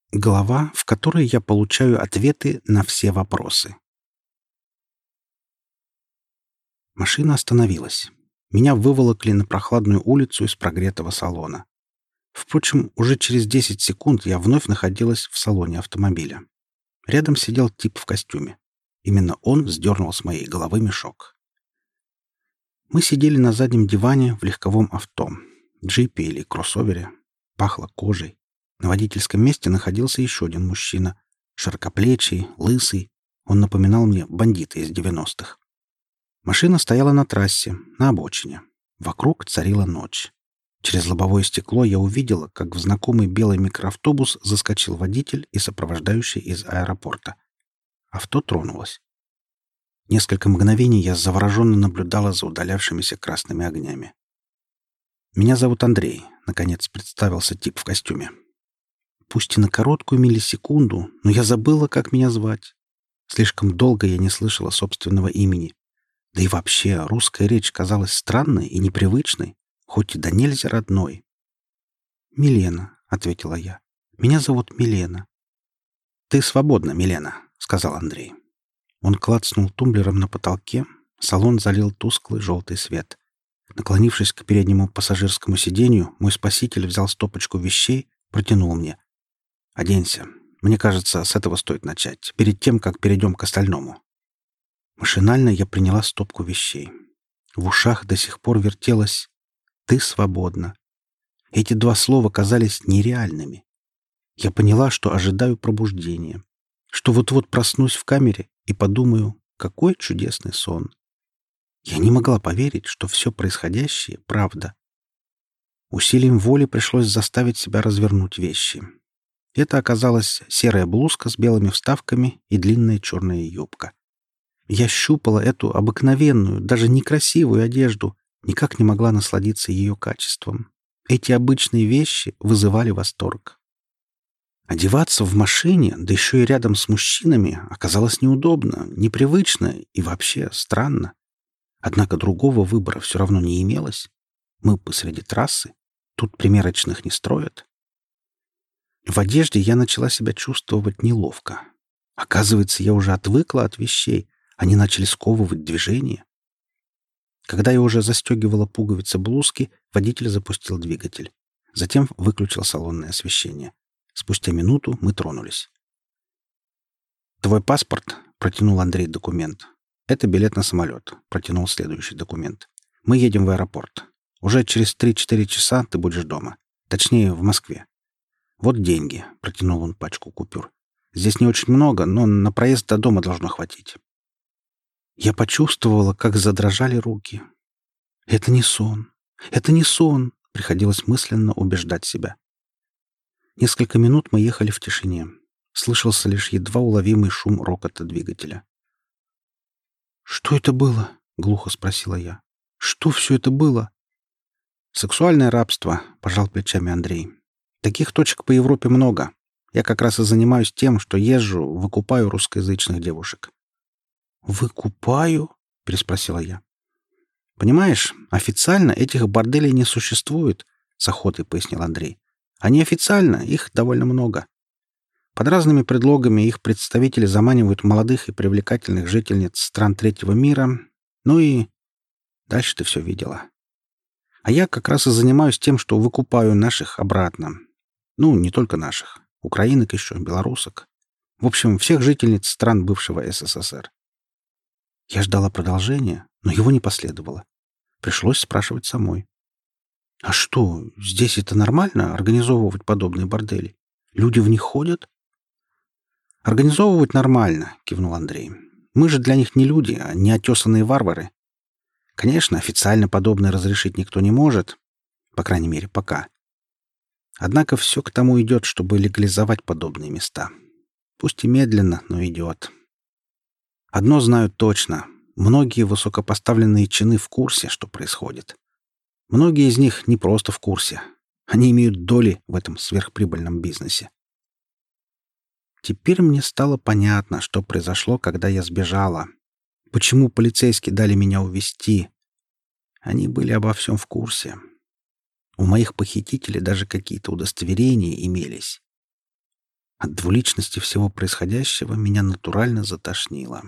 Глава, в которой я получаю ответы на все вопросы. Машина остановилась. Меня выволокли на прохладную улицу из прогретого салона. Впрочем, уже через 10 секунд я вновь находилась в салоне автомобиля. Рядом сидел тип в костюме. Именно он сдернул с моей головы мешок. Мы сидели на заднем диване в легковом авто, джипе или кроссовере. Пахло кожей. На водительском месте находился еще один мужчина. Широкоплечий, лысый. Он напоминал мне бандита из 90-х. Машина стояла на трассе, на обочине. Вокруг царила ночь. Через лобовое стекло я увидела, как в знакомый белый микроавтобус заскочил водитель и сопровождающий из аэропорта. Авто тронулось. Несколько мгновений я завороженно наблюдала за удалявшимися красными огнями. «Меня зовут Андрей», — наконец представился тип в костюме. Пусть и на короткую миллисекунду, но я забыла, как меня звать. Слишком долго я не слышала собственного имени. Да и вообще, русская речь казалась странной и непривычной, хоть и да нельзя родной. «Милена», — ответила я. «Меня зовут Милена». «Ты свободна, Милена», — сказал Андрей. Он клацнул тумблером на потолке, салон залил тусклый желтый свет. Наклонившись к переднему пассажирскому сиденью, мой спаситель взял стопочку вещей, протянул мне. «Оденься. Мне кажется, с этого стоит начать, перед тем, как перейдем к остальному». Машинально я приняла стопку вещей. В ушах до сих пор вертелось «Ты свободна». Эти два слова казались нереальными. Я поняла, что ожидаю пробуждения, что вот-вот проснусь в камере и подумаю, какой чудесный сон. Я не могла поверить, что все происходящее — правда. Усилием воли пришлось заставить себя развернуть вещи. Это оказалась серая блузка с белыми вставками и длинная черная юбка. Я щупала эту обыкновенную, даже некрасивую одежду, никак не могла насладиться ее качеством. Эти обычные вещи вызывали восторг. Одеваться в машине, да еще и рядом с мужчинами, оказалось неудобно, непривычно и вообще странно. Однако другого выбора все равно не имелось. Мы посреди трассы, тут примерочных не строят. В одежде я начала себя чувствовать неловко. Оказывается, я уже отвыкла от вещей, они начали сковывать движение. Когда я уже застегивала пуговицы блузки, водитель запустил двигатель. Затем выключил салонное освещение. Спустя минуту мы тронулись. «Твой паспорт?» — протянул Андрей документ. «Это билет на самолет», — протянул следующий документ. «Мы едем в аэропорт. Уже через 3-4 часа ты будешь дома. Точнее, в Москве. Вот деньги», — протянул он пачку купюр. «Здесь не очень много, но на проезд до дома должно хватить». Я почувствовала, как задрожали руки. «Это не сон. Это не сон», — приходилось мысленно убеждать себя. Несколько минут мы ехали в тишине. Слышался лишь едва уловимый шум рокота двигателя. «Что это было?» — глухо спросила я. «Что все это было?» «Сексуальное рабство», — пожал плечами Андрей. «Таких точек по Европе много. Я как раз и занимаюсь тем, что езжу, выкупаю русскоязычных девушек». «Выкупаю?» — переспросила я. «Понимаешь, официально этих борделей не существует», — с охотой пояснил Андрей. «А неофициально их довольно много. Под разными предлогами их представители заманивают молодых и привлекательных жительниц стран третьего мира. Ну и дальше ты все видела. А я как раз и занимаюсь тем, что выкупаю наших обратно. Ну, не только наших. Украинок еще, белорусок. В общем, всех жительниц стран бывшего СССР». Я ждала продолжения, но его не последовало. Пришлось спрашивать самой. «А что, здесь это нормально, организовывать подобные бордели? Люди в них ходят?» «Организовывать нормально», — кивнул Андрей. «Мы же для них не люди, а неотесанные варвары. Конечно, официально подобное разрешить никто не может, по крайней мере, пока. Однако все к тому идет, чтобы легализовать подобные места. Пусть и медленно, но идет. Одно знаю точно. Многие высокопоставленные чины в курсе, что происходит. Многие из них не просто в курсе. Они имеют доли в этом сверхприбыльном бизнесе. Теперь мне стало понятно, что произошло, когда я сбежала. Почему полицейские дали меня увезти. Они были обо всем в курсе. У моих похитителей даже какие-то удостоверения имелись. От двуличности всего происходящего меня натурально затошнило.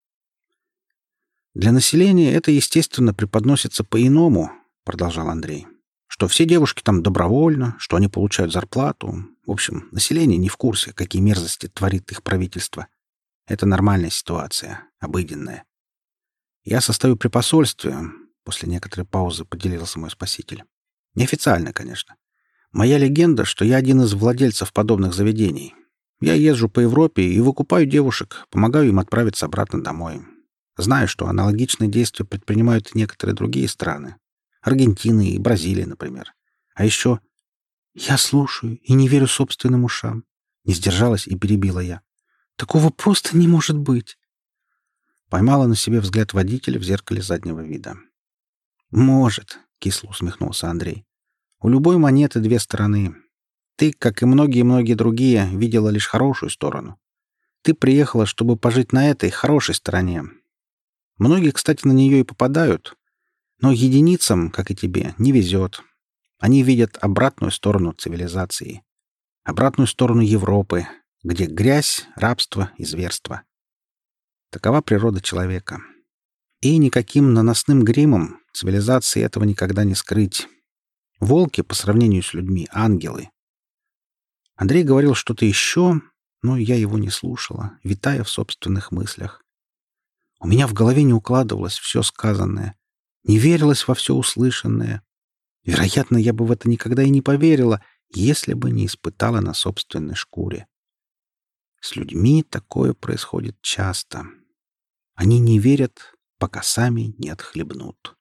«Для населения это, естественно, преподносится по-иному», — продолжал Андрей. «Что все девушки там добровольно, что они получают зарплату. В общем, население не в курсе, какие мерзости творит их правительство. Это нормальная ситуация, обыденная. Я состою при посольстве», — после некоторой паузы поделился мой спаситель. «Неофициально, конечно. Моя легенда, что я один из владельцев подобных заведений. Я езжу по Европе и выкупаю девушек, помогаю им отправиться обратно домой. Знаю, что аналогичные действия предпринимают и некоторые другие страны. Аргентина и Бразилия, например. А еще... «Я слушаю и не верю собственным ушам». Не сдержалась и перебила я. «Такого просто не может быть». Поймала на себе взгляд водителя в зеркале заднего вида. «Может», — кисло усмехнулся Андрей. «У любой монеты две стороны. Ты, как и многие-многие другие, видела лишь хорошую сторону. Ты приехала, чтобы пожить на этой хорошей стороне. Многие, кстати, на нее и попадают. Но единицам, как и тебе, не везет. Они видят обратную сторону цивилизации. Обратную сторону Европы, где грязь, рабство и зверство. Такова природа человека. И никаким наносным гримом цивилизации этого никогда не скрыть. Волки, по сравнению с людьми, ангелы. Андрей говорил что-то еще, но я его не слушала, витая в собственных мыслях. У меня в голове не укладывалось все сказанное, не верилось во все услышанное. Вероятно, я бы в это никогда и не поверила, если бы не испытала на собственной шкуре. С людьми такое происходит часто. Они не верят, пока сами не отхлебнут.